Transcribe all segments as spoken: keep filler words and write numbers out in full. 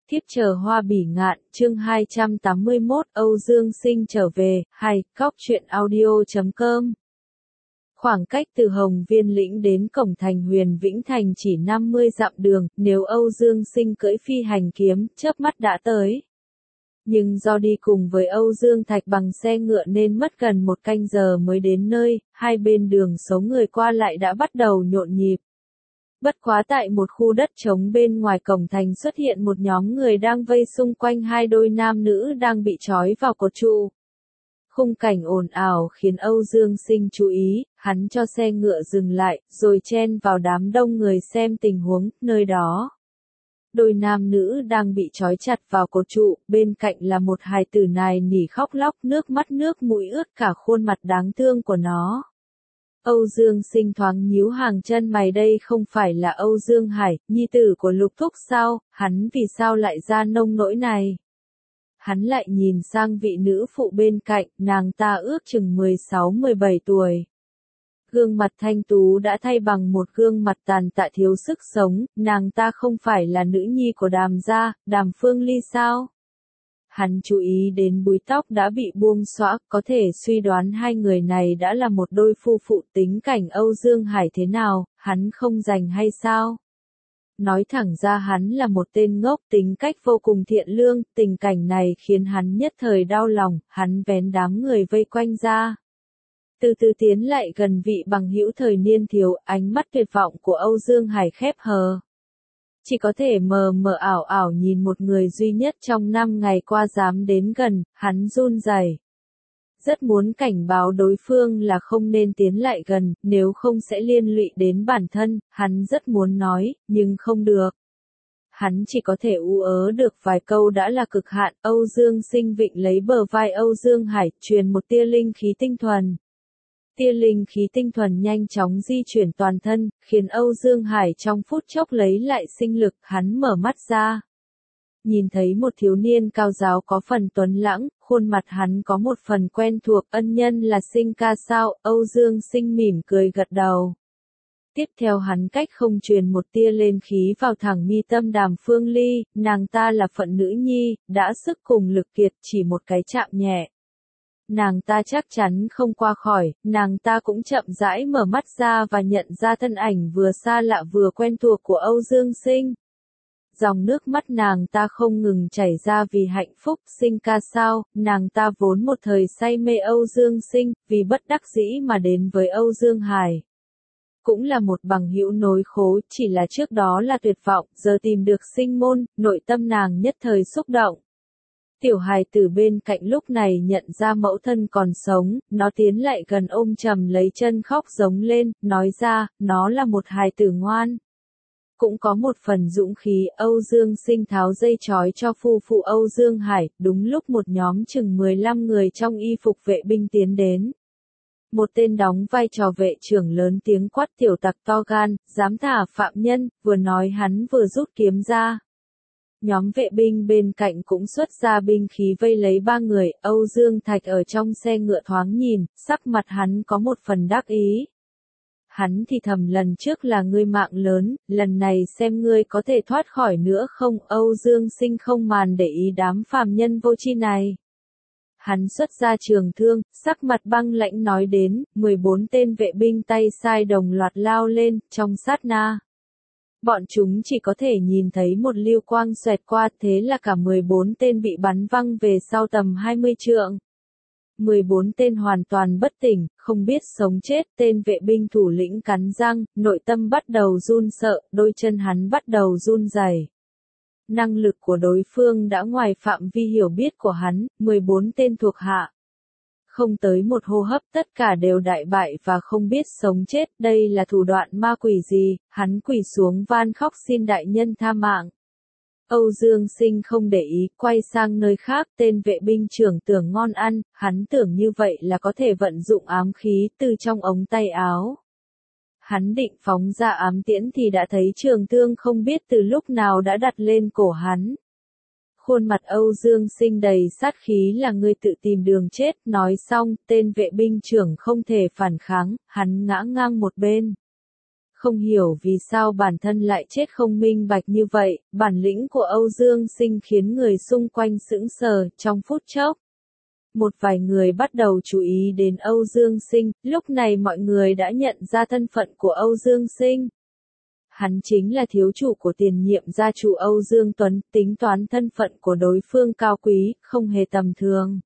Thiếp chờ hoa bỉ ngạn, chương hai trăm tám mươi mốt, Âu Dương Sinh trở về, hay, cóc truyện audio chấm com. Khoảng cách từ Hồng Viên Lĩnh đến cổng thành Huyền Vĩnh Thành chỉ năm mươi dặm đường, nếu Âu Dương Sinh cưỡi phi hành kiếm, chớp mắt đã tới. Nhưng do đi cùng với Âu Dương Thạch bằng xe ngựa nên mất gần một canh giờ mới đến nơi, hai bên đường số người qua lại đã bắt đầu nhộn nhịp. Bất quá tại một khu đất trống bên ngoài cổng thành xuất hiện một nhóm người đang vây xung quanh hai đôi nam nữ đang bị trói vào cột trụ. Khung cảnh ồn ào khiến Âu Dương Sinh chú ý, hắn cho xe ngựa dừng lại, rồi chen vào đám đông người xem tình huống, nơi đó. Đôi nam nữ đang bị trói chặt vào cột trụ, bên cạnh là một hài tử nài nỉ khóc lóc, nước mắt nước mũi ướt cả khuôn mặt đáng thương của nó. Âu Dương Sinh thoáng nhíu hàng chân mày, đây không phải là Âu Dương Hải, nhi tử của Lục Thúc sao, hắn vì sao lại ra nông nỗi này? Hắn lại nhìn sang vị nữ phụ bên cạnh, nàng ta ước chừng mười sáu mười bảy tuổi. Gương mặt thanh tú đã thay bằng một gương mặt tàn tạ thiếu sức sống, nàng ta không phải là nữ nhi của Đàm gia, Đàm Phương Ly sao? Hắn chú ý đến búi tóc đã bị buông xõa, có thể suy đoán hai người này đã là một đôi phu phụ. Tính cảnh Âu Dương Hải thế nào, hắn không rành hay sao? Nói thẳng ra hắn là một tên ngốc, tính cách vô cùng thiện lương, tình cảnh này khiến hắn nhất thời đau lòng, hắn vén đám người vây quanh ra. Từ từ tiến lại gần vị bằng hữu thời niên thiếu, ánh mắt tuyệt vọng của Âu Dương Hải khép hờ. Chỉ có thể mờ mờ ảo ảo nhìn một người duy nhất trong năm ngày qua dám đến gần, hắn run rẩy. Rất muốn cảnh báo đối phương là không nên tiến lại gần, nếu không sẽ liên lụy đến bản thân, hắn rất muốn nói, nhưng không được. Hắn chỉ có thể ú ớ được vài câu đã là cực hạn. Âu Dương Sinh vịnh lấy bờ vai Âu Dương Hải, truyền một tia linh khí tinh thuần. Tia linh khí tinh thuần nhanh chóng di chuyển toàn thân, khiến Âu Dương Hải trong phút chốc lấy lại sinh lực, hắn mở mắt ra. Nhìn thấy một thiếu niên cao giáo có phần tuấn lãng, khuôn mặt hắn có một phần quen thuộc, ân nhân là Sinh ca sao? Âu Dương Sinh mỉm cười gật đầu. Tiếp theo hắn cách không truyền một tia lên khí vào thẳng mi tâm Đàm Phương Ly, nàng ta là phận nữ nhi, đã sức cùng lực kiệt, chỉ một cái chạm nhẹ. Nàng ta chắc chắn không qua khỏi, nàng ta cũng chậm rãi mở mắt ra và nhận ra thân ảnh vừa xa lạ vừa quen thuộc của Âu Dương Sinh. Dòng nước mắt nàng ta không ngừng chảy ra vì hạnh phúc. Sinh ca sao, nàng ta vốn một thời say mê Âu Dương Sinh, vì bất đắc dĩ mà đến với Âu Dương Hải. Cũng là một bằng hữu nối khố, chỉ là trước đó là tuyệt vọng, giờ tìm được sinh môn, nội tâm nàng nhất thời xúc động. Tiểu hài tử bên cạnh lúc này nhận ra mẫu thân còn sống, nó tiến lại gần ôm chầm lấy chân khóc giống lên, nói ra, nó là một hài tử ngoan. Cũng có một phần dũng khí. Âu Dương Sinh tháo dây trói cho phu phụ Âu Dương Hải, đúng lúc một nhóm chừng mười lăm người trong y phục vệ binh tiến đến. Một tên đóng vai trò vệ trưởng lớn tiếng quát, tiểu tặc to gan, dám thả phạm nhân, vừa nói hắn vừa rút kiếm ra. Nhóm vệ binh bên cạnh cũng xuất ra binh khí vây lấy ba người. Âu Dương Thạch ở trong xe ngựa thoáng nhìn, sắc mặt hắn có một phần đắc ý. Hắn thì thầm, lần trước là ngươi mạng lớn, lần này xem ngươi có thể thoát khỏi nữa không. Âu Dương Sinh không màn để ý đám phàm nhân vô tri này. Hắn xuất ra trường thương, sắc mặt băng lãnh nói đến, mười bốn tên vệ binh tay sai đồng loạt lao lên, trong sát na. Bọn chúng chỉ có thể nhìn thấy một lưu quang xoẹt qua, thế là cả mười bốn tên bị bắn văng về sau tầm hai mươi trượng. mười bốn tên hoàn toàn bất tỉnh, không biết sống chết. Tên vệ binh thủ lĩnh cắn răng, nội tâm bắt đầu run sợ, đôi chân hắn bắt đầu run rẩy. Năng lực của đối phương đã ngoài phạm vi hiểu biết của hắn. Mười bốn tên thuộc hạ. Không tới một hô hấp tất cả đều đại bại và không biết sống chết. Đây là thủ đoạn ma quỷ gì? Hắn quỳ xuống van khóc xin đại nhân tha mạng. Âu Dương Sinh không để ý, quay sang nơi khác. Tên vệ binh trưởng tưởng ngon ăn, hắn tưởng như vậy là có thể vận dụng ám khí từ trong ống tay áo. Hắn định phóng ra ám tiễn thì đã thấy trường thương không biết từ lúc nào đã đặt lên cổ hắn. Khuôn mặt Âu Dương Sinh đầy sát khí, là ngươi tự tìm đường chết. Nói xong, tên vệ binh trưởng không thể phản kháng, hắn ngã ngang một bên. không hiểu vì sao bản thân lại chết không minh bạch như vậy, bản lĩnh của Âu Dương Sinh khiến người xung quanh sững sờ, trong phút chốc. Một vài người bắt đầu chú ý đến Âu Dương Sinh, lúc này mọi người đã nhận ra thân phận của Âu Dương Sinh. Hắn chính là thiếu chủ của tiền nhiệm gia chủ Âu Dương Tuấn, tính toán thân phận của đối phương cao quý, không hề tầm thường.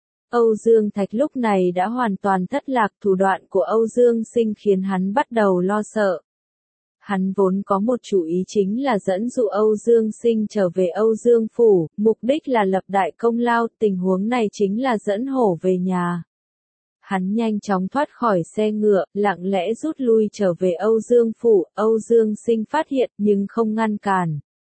Âu Dương Thạch lúc này đã hoàn toàn thất lạc, thủ đoạn của Âu Dương Sinh khiến hắn bắt đầu lo sợ. Hắn vốn có một chủ ý chính là dẫn dụ Âu Dương Sinh trở về Âu Dương Phủ, mục đích là lập đại công lao, tình huống này chính là dẫn hổ về nhà. Hắn nhanh chóng thoát khỏi xe ngựa, lặng lẽ rút lui trở về Âu Dương Phủ, Âu Dương Sinh phát hiện nhưng không ngăn cản.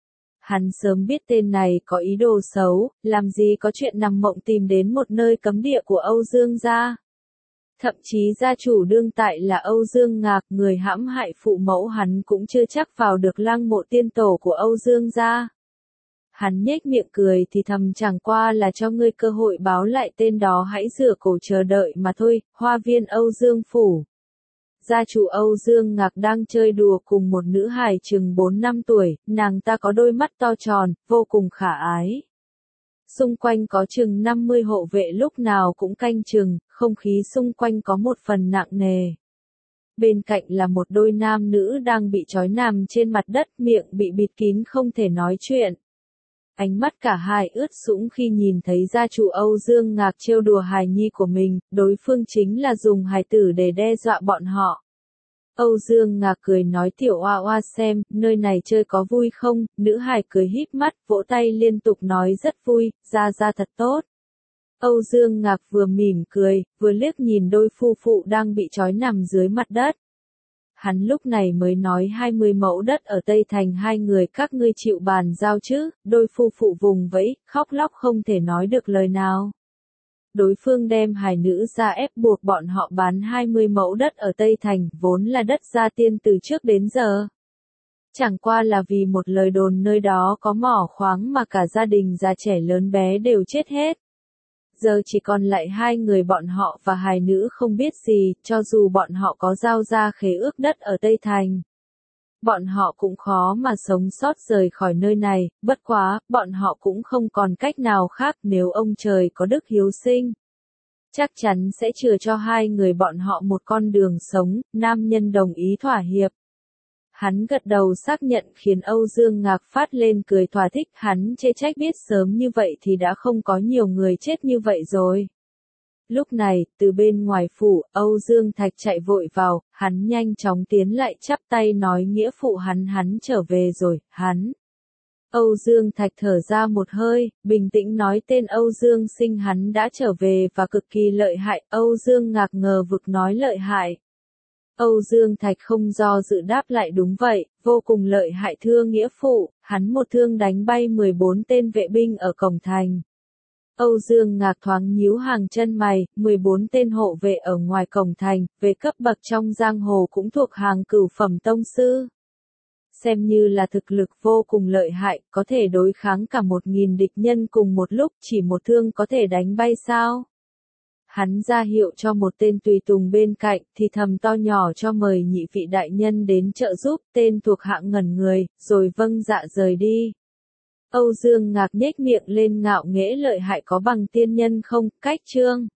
Hắn sớm biết tên này có ý đồ xấu, làm gì có chuyện nằm mộng tìm đến một nơi cấm địa của Âu Dương gia. Thậm chí gia chủ đương tại là Âu Dương Ngạc, người hãm hại phụ mẫu hắn cũng chưa chắc vào được lăng mộ tiên tổ của Âu Dương gia. Hắn nhếch miệng cười thì thầm, chẳng qua là cho ngươi cơ hội báo lại tên đó, hãy rửa cổ chờ đợi mà thôi. Hoa viên Âu Dương Phủ. Gia chủ Âu Dương Ngạc đang chơi đùa cùng một nữ hài chừng bốn năm tuổi, nàng ta có đôi mắt to tròn, vô cùng khả ái. Xung quanh có chừng năm mươi hộ vệ lúc nào cũng canh chừng, không khí xung quanh có một phần nặng nề. Bên cạnh là một đôi nam nữ đang bị trói nằm trên mặt đất, miệng bị bịt kín không thể nói chuyện. Ánh mắt cả hai ướt sũng khi nhìn thấy gia chủ Âu Dương Ngạc trêu đùa hài nhi của mình, đối phương chính là dùng hài tử để đe dọa bọn họ. Âu Dương Ngạc cười nói, tiểu oa oa xem, nơi này chơi có vui không? Nữ hài cười híp mắt, vỗ tay liên tục nói rất vui, ra ra thật tốt. Âu Dương Ngạc vừa mỉm cười, vừa liếc nhìn đôi phu phụ đang bị trói nằm dưới mặt đất. Hắn lúc này mới nói, hai mươi mẫu đất ở Tây Thành hai người các ngươi chịu bàn giao chứ? Đôi phu phụ vùng vẫy, khóc lóc không thể nói được lời nào. Đối phương đem hài nữ ra ép buộc bọn họ bán hai mươi mẫu đất ở Tây Thành, vốn là đất gia tiên từ trước đến giờ. Chẳng qua là vì một lời đồn nơi đó có mỏ khoáng mà cả gia đình già trẻ lớn bé đều chết hết. Giờ chỉ còn lại hai người bọn họ và hài nữ không biết gì, cho dù bọn họ có giao ra khế ước đất ở Tây Thành. Bọn họ cũng khó mà sống sót rời khỏi nơi này, bất quá, bọn họ cũng không còn cách nào khác, nếu ông trời có đức hiếu sinh. Chắc chắn sẽ chừa cho hai người bọn họ một con đường sống, nam nhân đồng ý thỏa hiệp. Hắn gật đầu xác nhận khiến Âu Dương Ngạc phát lên cười thỏa thích, hắn chê trách biết sớm như vậy thì đã không có nhiều người chết như vậy rồi. Lúc này, từ bên ngoài phủ, Âu Dương Thạch chạy vội vào, hắn nhanh chóng tiến lại chắp tay nói nghĩa phụ hắn hắn trở về rồi, hắn. Âu Dương Thạch thở ra một hơi, bình tĩnh nói tên Âu Dương Sinh hắn đã trở về và cực kỳ lợi hại, Âu Dương Ngạc ngờ vực nói lợi hại. Âu Dương Thạch không do dự đáp lại đúng vậy, vô cùng lợi hại thưa nghĩa phụ, hắn một thương đánh bay mười bốn tên vệ binh ở cổng thành. Âu Dương Ngạc thoáng nhíu hàng chân mày, mười bốn tên hộ vệ ở ngoài cổng thành, về cấp bậc trong giang hồ cũng thuộc hàng cửu phẩm tông sư. Xem như là thực lực vô cùng lợi hại, có thể đối kháng cả một nghìn địch nhân cùng một lúc, chỉ một thương có thể đánh bay sao? Hắn ra hiệu cho một tên tùy tùng bên cạnh, thì thầm to nhỏ cho mời nhị vị đại nhân đến trợ giúp, tên thuộc hạng ngẩn người, rồi vâng dạ rời đi. Âu Dương Ngạc nhếch miệng lên ngạo nghễ lợi hại có bằng tiên nhân không, cách chương.